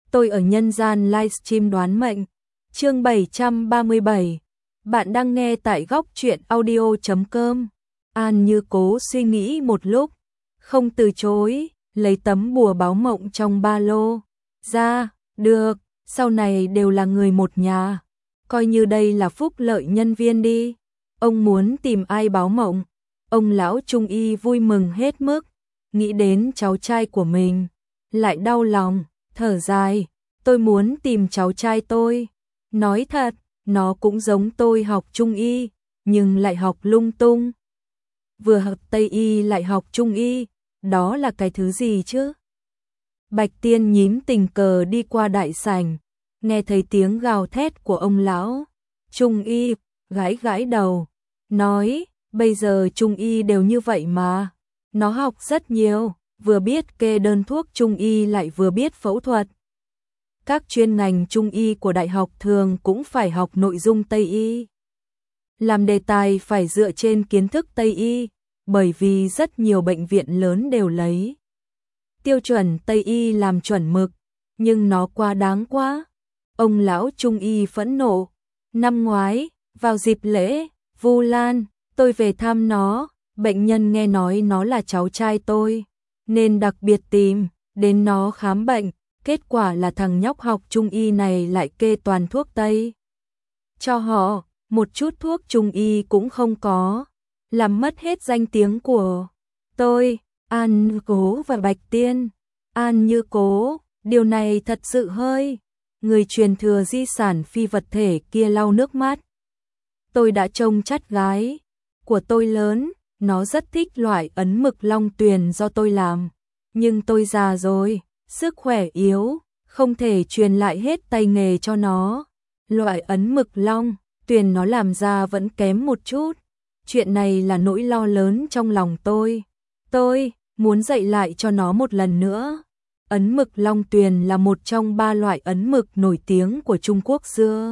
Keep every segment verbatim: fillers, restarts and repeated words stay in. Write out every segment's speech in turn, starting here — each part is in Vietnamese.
Tôi ở nhân gian livestream đoán mệnh. Chương bảy trăm ba mươi bảy. Bạn đang nghe tại góc truyện audio chấm com. An Như Cố suy nghĩ một lúc, không từ chối, lấy tấm bùa báo mộng trong ba lô ra, được, sau này đều là người một nhà, coi như đây là phúc lợi nhân viên đi. Ông muốn tìm ai báo mộng? Ông lão trung y vui mừng hết mức, nghĩ đến cháu trai của mình, lại đau lòng, thở dài, tôi muốn tìm cháu trai tôi. Nói thật, nó cũng giống tôi học trung y, nhưng lại học lung tung. Vừa học Tây y lại học trung y, đó là cái thứ gì chứ? Bạch Tiên nhím tình cờ đi qua đại sảnh, nghe thấy tiếng gào thét của ông lão trung y, gãi gãi đầu, nói, bây giờ trung y đều như vậy mà. Nó học rất nhiều, vừa biết kê đơn thuốc trung y lại vừa biết phẫu thuật. Các chuyên ngành trung y của đại học thường cũng phải học nội dung Tây y. Làm đề tài phải dựa trên kiến thức Tây y, bởi vì rất nhiều bệnh viện lớn đều lấy tiêu chuẩn Tây y làm chuẩn mực, nhưng nó quá đáng quá. Ông lão trung y phẫn nộ. Năm ngoái, vào dịp lễ Vu Lan, tôi về thăm nó, bệnh nhân nghe nói nó là cháu trai tôi, nên đặc biệt tìm đến nó khám bệnh. Kết quả là thằng nhóc học trung y này lại kê toàn thuốc Tây cho họ, một chút thuốc trung y cũng không có, làm mất hết danh tiếng của tôi, An Như Cố và Bạch Tiên. An Như Cố, điều này thật sự hơi. Người truyền thừa di sản phi vật thể kia lau nước mắt. Tôi đã trông chắt gái của tôi lớn, nó rất thích loại ấn mực long tuyền do tôi làm, nhưng tôi già rồi, sức khỏe yếu, không thể truyền lại hết tay nghề cho nó. Loại ấn mực long tuyền nó làm ra vẫn kém một chút. Chuyện này là nỗi lo lớn trong lòng tôi. Tôi muốn dạy lại cho nó một lần nữa. Ấn mực long tuyền là một trong ba loại ấn mực nổi tiếng của Trung Quốc xưa.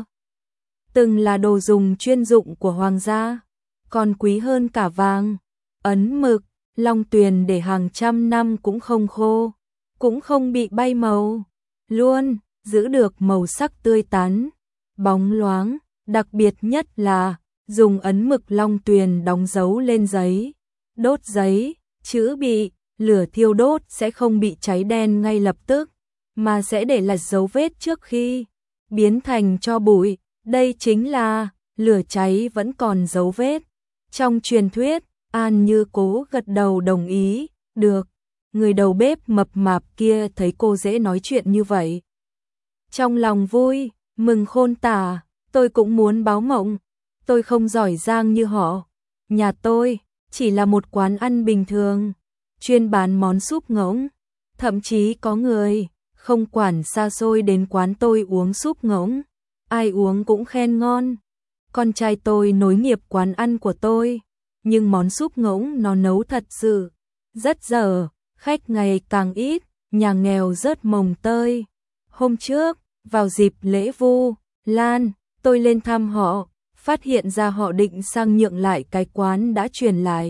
Từng là đồ dùng chuyên dụng của hoàng gia, còn quý hơn cả vàng. Ấn mực long tuyền để hàng trăm năm cũng không khô, cũng không bị bay màu, luôn giữ được màu sắc tươi tắn, bóng loáng. Đặc biệt nhất là dùng ấn mực long tuyền đóng dấu lên giấy, đốt giấy, chữ bị lửa thiêu đốt sẽ không bị cháy đen ngay lập tức, mà sẽ để lại dấu vết trước khi biến thành tro bụi. Đây chính là lửa cháy vẫn còn dấu vết. Trong truyền thuyết, An Như Cố gật đầu đồng ý, được. Người đầu bếp mập mạp kia thấy cô dễ nói chuyện như vậy, trong lòng vui, mừng khôn tả. Tôi cũng muốn báo mộng, tôi không giỏi giang như họ. Nhà tôi chỉ là một quán ăn bình thường, chuyên bán món súp ngỗng. Thậm chí có người không quản xa xôi đến quán tôi uống súp ngỗng, ai uống cũng khen ngon. Con trai tôi nối nghiệp quán ăn của tôi, nhưng món súp ngỗng nó nấu thật sự rất dở, khách ngày càng ít, nhà nghèo rớt mồng tơi. Hôm trước, vào dịp lễ Vu Lan, tôi lên thăm họ, phát hiện ra họ định sang nhượng lại cái quán đã truyền lại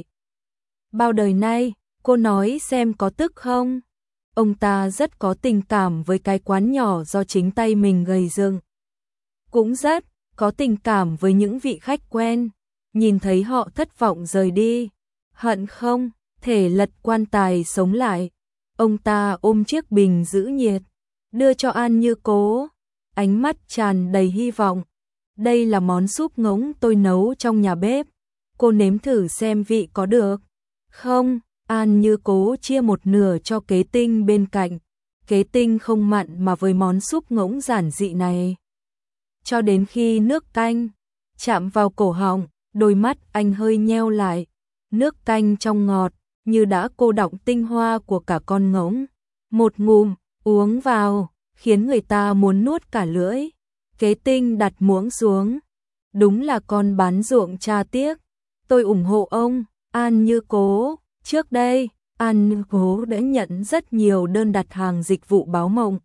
bao đời nay. Cô nói xem có tức không? Ông ta rất có tình cảm với cái quán nhỏ do chính tay mình gầy dựng, cũng rất có tình cảm với những vị khách quen. Nhìn thấy họ thất vọng rời đi, hận không thể lật quan tài sống lại. Ông ta ôm chiếc bình giữ nhiệt, đưa cho An Như Cố, ánh mắt tràn đầy hy vọng. Đây là món súp ngỗng tôi nấu trong nhà bếp, cô nếm thử xem vị có được không? An Như Cố chia một nửa cho Kế Tinh bên cạnh. Kế Tinh không mặn mà với món súp ngỗng giản dị này. Cho đến khi nước canh chạm vào cổ họng, đôi mắt anh hơi nheo lại. Nước canh trong ngọt, như đã cô đọng tinh hoa của cả con ngỗng. Một ngụm uống vào, khiến người ta muốn nuốt cả lưỡi. Kế Tinh đặt muỗng xuống. Đúng là con bán ruộng cha tiếc. Tôi ủng hộ ông, An Như Cố. Trước đây, An Như Cố đã nhận rất nhiều đơn đặt hàng dịch vụ báo mộng.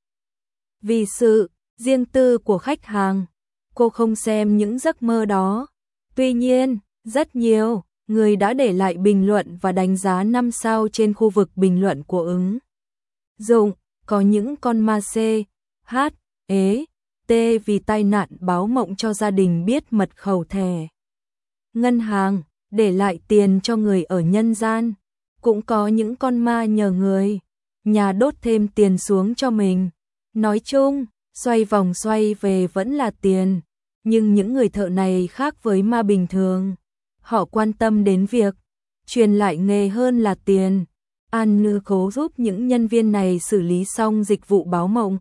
Vì sự riêng tư của khách hàng, cô không xem những giấc mơ đó. Tuy nhiên, rất nhiều người đã để lại bình luận và đánh giá năm sao trên khu vực bình luận của ứng dụng. Có những con ma xê H, ế, T vì tai nạn báo mộng cho gia đình biết mật khẩu thẻ ngân hàng, để lại tiền cho người ở nhân gian. Cũng có những con ma nhờ người nhà đốt thêm tiền xuống cho mình. Nói chung, xoay vòng xoay về vẫn là tiền. Nhưng những người thợ này khác với ma bình thường. Họ quan tâm đến việc truyền lại nghề hơn là tiền. An Như cố giúp những nhân viên này xử lý xong dịch vụ báo mộng.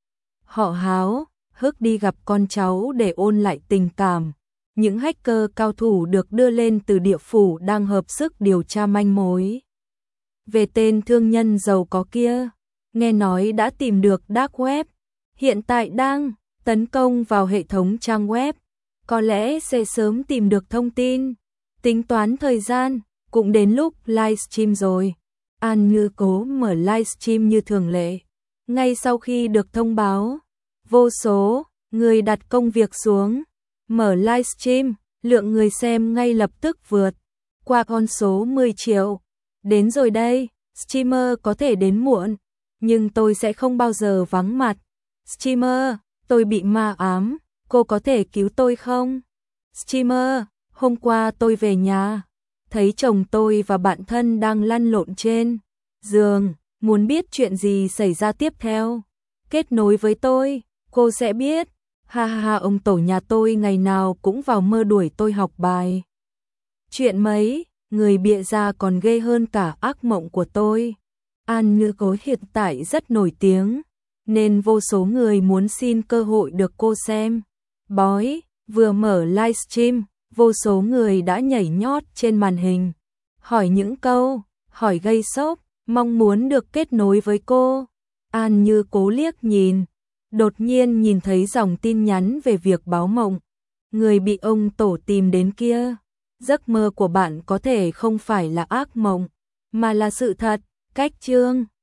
Họ háo hức đi gặp con cháu để ôn lại tình cảm. Những hacker cao thủ được đưa lên từ địa phủ đang hợp sức điều tra manh mối về tên thương nhân giàu có kia. Nghe nói đã tìm được dark web, hiện tại đang tấn công vào hệ thống trang web. Có lẽ sẽ sớm tìm được thông tin. Tính toán thời gian, cũng đến lúc livestream rồi. An Như cố mở livestream như thường lệ. Ngay sau khi được thông báo, vô số người đặt công việc xuống. Mở livestream, lượng người xem ngay lập tức vượt qua con số mười triệu. Đến rồi đây, streamer có thể đến muộn, nhưng tôi sẽ không bao giờ vắng mặt. Streamer, tôi bị ma ám, cô có thể cứu tôi không? Streamer, hôm qua tôi về nhà, thấy chồng tôi và bạn thân đang lăn lộn trên giường, muốn biết chuyện gì xảy ra tiếp theo. Kết nối với tôi, cô sẽ biết. Ha ha ha, ông tổ nhà tôi ngày nào cũng vào mơ đuổi tôi học bài. Chuyện mấy, người bịa ra còn ghê hơn cả ác mộng của tôi. An Như Cố hiện tại rất nổi tiếng, nên vô số người muốn xin cơ hội được cô xem. Bói, vừa mở livestream, vô số người đã nhảy nhót trên màn hình. Hỏi những câu, hỏi gây sốc, mong muốn được kết nối với cô. An Như Cố liếc nhìn. Đột nhiên nhìn thấy dòng tin nhắn về việc báo mộng. Người bị ông tổ tìm đến kia. Giấc mơ của bạn có thể không phải là ác mộng, mà là sự thật. Cách chương